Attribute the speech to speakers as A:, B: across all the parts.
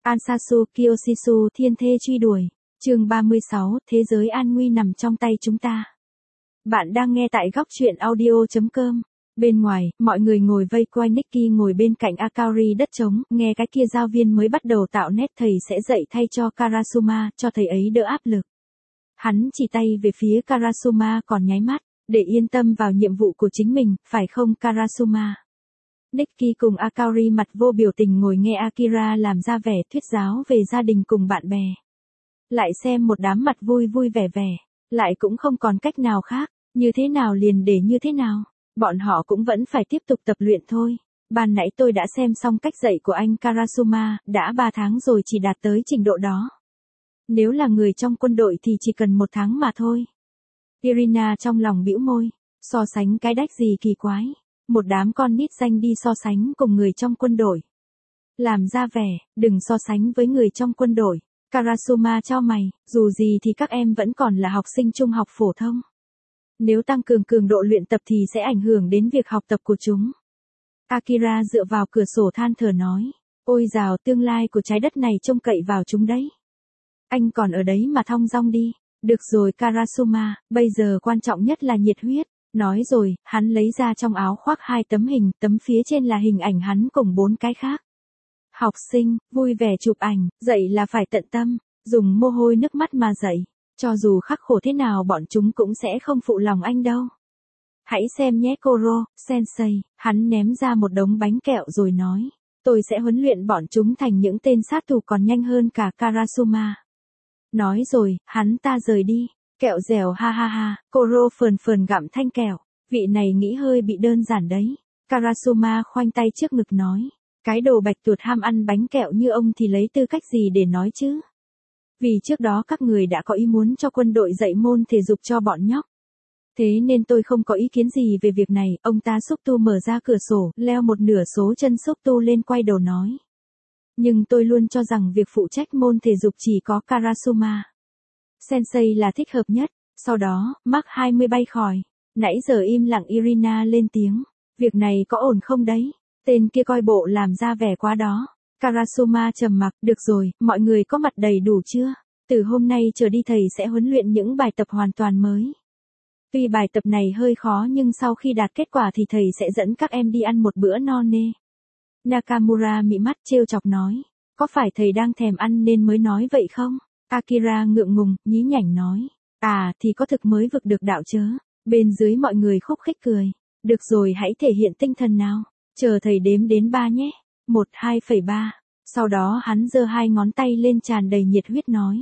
A: Ansasu Kyoshisu thiên thê truy đuổi. Chương 36, thế giới an nguy nằm trong tay chúng ta. Bạn đang nghe tại góc truyện audio.com. Bên ngoài, mọi người ngồi vây quanh Nikki ngồi bên cạnh Akari đất trống, nghe cái kia giáo viên mới bắt đầu tạo nét thầy sẽ dạy thay cho Karasuma, cho thầy ấy đỡ áp lực. Hắn chỉ tay về phía Karasuma còn nháy mắt, để yên tâm vào nhiệm vụ của chính mình, phải không Karasuma? Nikki cùng Akari mặt vô biểu tình ngồi nghe Akira làm ra vẻ thuyết giáo về gia đình cùng bạn bè. Lại xem một đám mặt vui vui vẻ vẻ, lại cũng không còn cách nào khác, như thế nào liền để như thế nào, bọn họ cũng vẫn phải tiếp tục tập luyện thôi. Ban nãy tôi đã xem xong cách dạy của anh Karasuma, đã 3 tháng rồi chỉ đạt tới trình độ đó. Nếu là người trong quân đội thì chỉ cần 1 tháng mà thôi. Irina trong lòng bĩu môi, so sánh cái đách gì kỳ quái, một đám con nít danh đi so sánh cùng người trong quân đội. Làm ra vẻ, đừng so sánh với người trong quân đội. Karasuma cho mày, dù gì thì các em vẫn còn là học sinh trung học phổ thông. Nếu tăng cường cường độ luyện tập thì sẽ ảnh hưởng đến việc học tập của chúng. Akira dựa vào cửa sổ than thở nói, ôi dào, tương lai của trái đất này trông cậy vào chúng đấy. Anh còn ở đấy mà thong dong đi. Được rồi Karasuma, bây giờ quan trọng nhất là nhiệt huyết. Nói rồi, hắn lấy ra trong áo khoác 2 tấm hình, tấm phía trên là hình ảnh hắn cùng 4 cái khác. Học sinh, vui vẻ chụp ảnh, dạy là phải tận tâm, dùng mồ hôi nước mắt mà dạy. Cho dù khắc khổ thế nào bọn chúng cũng sẽ không phụ lòng anh đâu. Hãy xem nhé Koro, sensei, hắn ném ra một đống bánh kẹo rồi nói. Tôi sẽ huấn luyện bọn chúng thành những tên sát thủ còn nhanh hơn cả Karasuma. Nói rồi, hắn ta rời đi. Kẹo dẻo ha ha ha, Koro phờn gặm thanh kẹo. Vị này nghĩ hơi bị đơn giản đấy. Karasuma khoanh tay trước ngực nói. Cái đồ bạch tuột ham ăn bánh kẹo như ông thì lấy tư cách gì để nói chứ? Vì trước đó các người đã có ý muốn cho quân đội dạy môn thể dục cho bọn nhóc. Thế nên tôi không có ý kiến gì về việc này. Ông ta xúc tu mở ra cửa sổ, leo một nửa số chân xúc tu lên quay đầu nói. Nhưng tôi luôn cho rằng việc phụ trách môn thể dục chỉ có Karasuma Sensei là thích hợp nhất. Sau đó, Mark 20 bay khỏi. Nãy giờ im lặng Irina lên tiếng. Việc này có ổn không đấy? Tên kia coi bộ làm ra vẻ quá đó. Karasuma trầm mặc, được rồi, mọi người có mặt đầy đủ chưa? Từ hôm nay trở đi thầy sẽ huấn luyện những bài tập hoàn toàn mới. Tuy bài tập này hơi khó nhưng sau khi đạt kết quả thì thầy sẽ dẫn các em đi ăn một bữa no nê. Nakamura mị mắt trêu chọc nói. Có phải thầy đang thèm ăn nên mới nói vậy không? Akira ngượng ngùng, nhí nhảnh nói. À thì có thực mới vực được đạo chớ. Bên dưới mọi người khúc khích cười. Được rồi hãy thể hiện tinh thần nào. Chờ thầy đếm đến 3 nhé. 1, 2,3. Sau đó hắn giơ 2 ngón tay lên tràn đầy nhiệt huyết nói.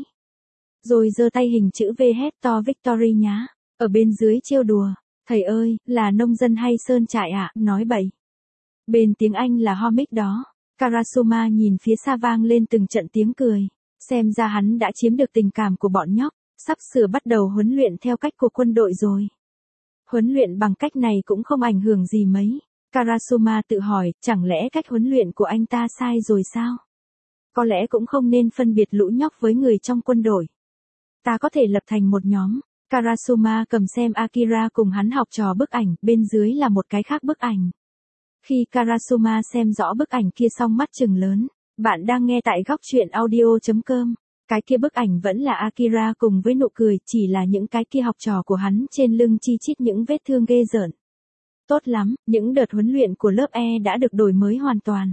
A: Rồi giơ tay hình chữ V hét to Victory nhá. Ở bên dưới trêu đùa. Thầy ơi, là nông dân hay sơn trại ạ? Nói bậy. Bên tiếng Anh là Homic đó. Karasuma nhìn phía xa vang lên từng trận tiếng cười. Xem ra hắn đã chiếm được tình cảm của bọn nhóc. Sắp sửa bắt đầu huấn luyện theo cách của quân đội rồi. Huấn luyện bằng cách này cũng không ảnh hưởng gì mấy. Karasuma tự hỏi, chẳng lẽ cách huấn luyện của anh ta sai rồi sao? Có lẽ cũng không nên phân biệt lũ nhóc với người trong quân đội. Ta có thể lập thành một nhóm. Karasuma cầm xem Akira cùng hắn học trò bức ảnh, bên dưới là một cái khác bức ảnh. Khi Karasuma xem rõ bức ảnh kia xong mắt trừng lớn. Bạn đang nghe tại góc truyện audio.com. Cái kia bức ảnh vẫn là Akira cùng với nụ cười, chỉ là những cái kia học trò của hắn trên lưng chi chít những vết thương ghê rợn. Tốt lắm, những đợt huấn luyện của lớp E đã được đổi mới hoàn toàn.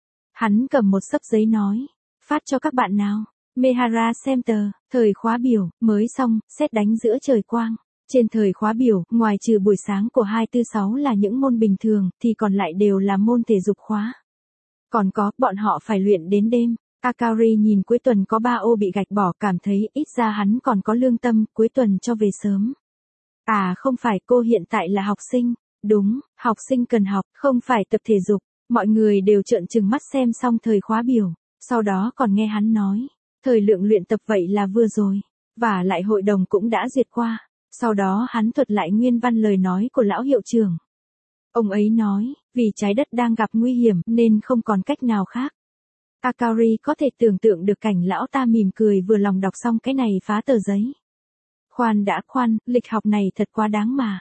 A: Hắn cầm một xấp giấy nói. Phát cho các bạn nào. Mehara xem tờ, thời khóa biểu, mới xong, sét đánh giữa trời quang. Trên thời khóa biểu, ngoài trừ buổi sáng của 246 là những môn bình thường, thì còn lại đều là môn thể dục khóa. Còn có, bọn họ phải luyện đến đêm. Akari nhìn cuối tuần có 3 ô bị gạch bỏ cảm thấy ít ra hắn còn có lương tâm, cuối tuần cho về sớm. À không phải, cô hiện tại là học sinh. Đúng, học sinh cần học, không phải tập thể dục. Mọi người đều trợn trừng mắt xem xong thời khóa biểu. Sau đó còn nghe hắn nói. Thời lượng luyện tập vậy là vừa rồi. Và lại hội đồng cũng đã duyệt qua. Sau đó hắn thuật lại nguyên văn lời nói của lão hiệu trưởng. Ông ấy nói, vì trái đất đang gặp nguy hiểm nên không còn cách nào khác. Akari có thể tưởng tượng được cảnh lão ta mỉm cười vừa lòng đọc xong cái này phá tờ giấy. Khoan đã khoan, lịch học này thật quá đáng mà.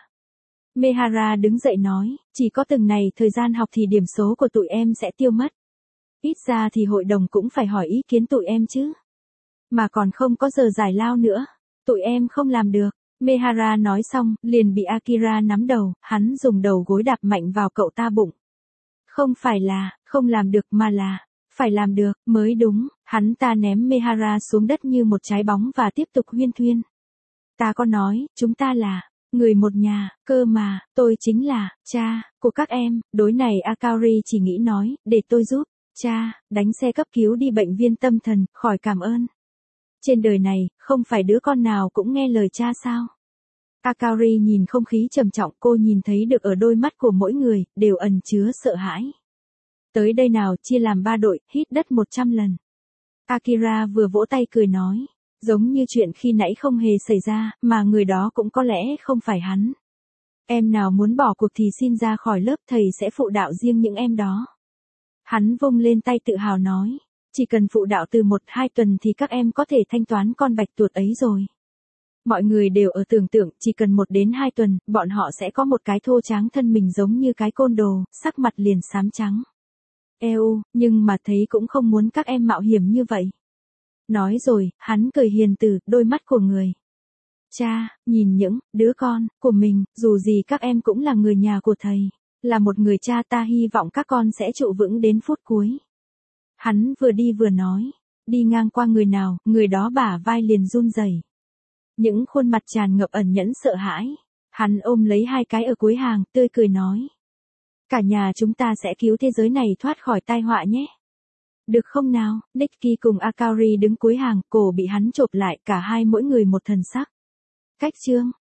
A: Mehara đứng dậy nói, chỉ có từng này thời gian học thì điểm số của tụi em sẽ tiêu mất. Ít ra thì hội đồng cũng phải hỏi ý kiến tụi em chứ. Mà còn không có giờ giải lao nữa. Tụi em không làm được. Mehara nói xong, liền bị Akira nắm đầu, hắn dùng đầu gối đạp mạnh vào cậu ta bụng. Không phải là, không làm được mà là, phải làm được, mới đúng. Hắn ta ném Mehara xuống đất như một trái bóng và tiếp tục huyên thuyên. Ta có nói, chúng ta là người một nhà, cơ mà, tôi chính là cha của các em. Đối này Akaori chỉ nghĩ nói, để tôi giúp cha đánh xe cấp cứu đi bệnh viên tâm thần, khỏi cảm ơn. Trên đời này, không phải đứa con nào cũng nghe lời cha sao? Akaori nhìn không khí trầm trọng, cô nhìn thấy được ở đôi mắt của mỗi người, đều ẩn chứa sợ hãi. Tới đây nào, chia làm 3 đội, hít đất 100 lần. Akira vừa vỗ tay cười nói. Giống như chuyện khi nãy không hề xảy ra, mà người đó cũng có lẽ không phải hắn. Em nào muốn bỏ cuộc thì xin ra khỏi lớp, thầy sẽ phụ đạo riêng những em đó. Hắn vung lên tay tự hào nói. Chỉ cần phụ đạo từ 1-2 tuần thì các em có thể thanh toán con bạch tuộc ấy rồi. Mọi người đều ở tưởng tượng, chỉ cần 1-2 tuần, bọn họ sẽ có một cái thô tráng thân mình giống như cái côn đồ, sắc mặt liền xám trắng. Nhưng mà thấy cũng không muốn các em mạo hiểm như vậy. Nói rồi, hắn cười hiền từ, đôi mắt của người. Cha, nhìn những đứa con của mình, dù gì các em cũng là người nhà của thầy. Là một người cha, ta hy vọng các con sẽ trụ vững đến phút cuối. Hắn vừa đi vừa nói. Đi ngang qua người nào, người đó bả vai liền run rẩy. Những khuôn mặt tràn ngập ẩn nhẫn sợ hãi. Hắn ôm lấy 2 cái ở cuối hàng, tươi cười nói. Cả nhà chúng ta sẽ cứu thế giới này thoát khỏi tai họa nhé. Được không nào? Nikki cùng Akaori đứng cuối hàng, cổ bị hắn chộp lại, cả hai mỗi người một thần sắc. Cách chương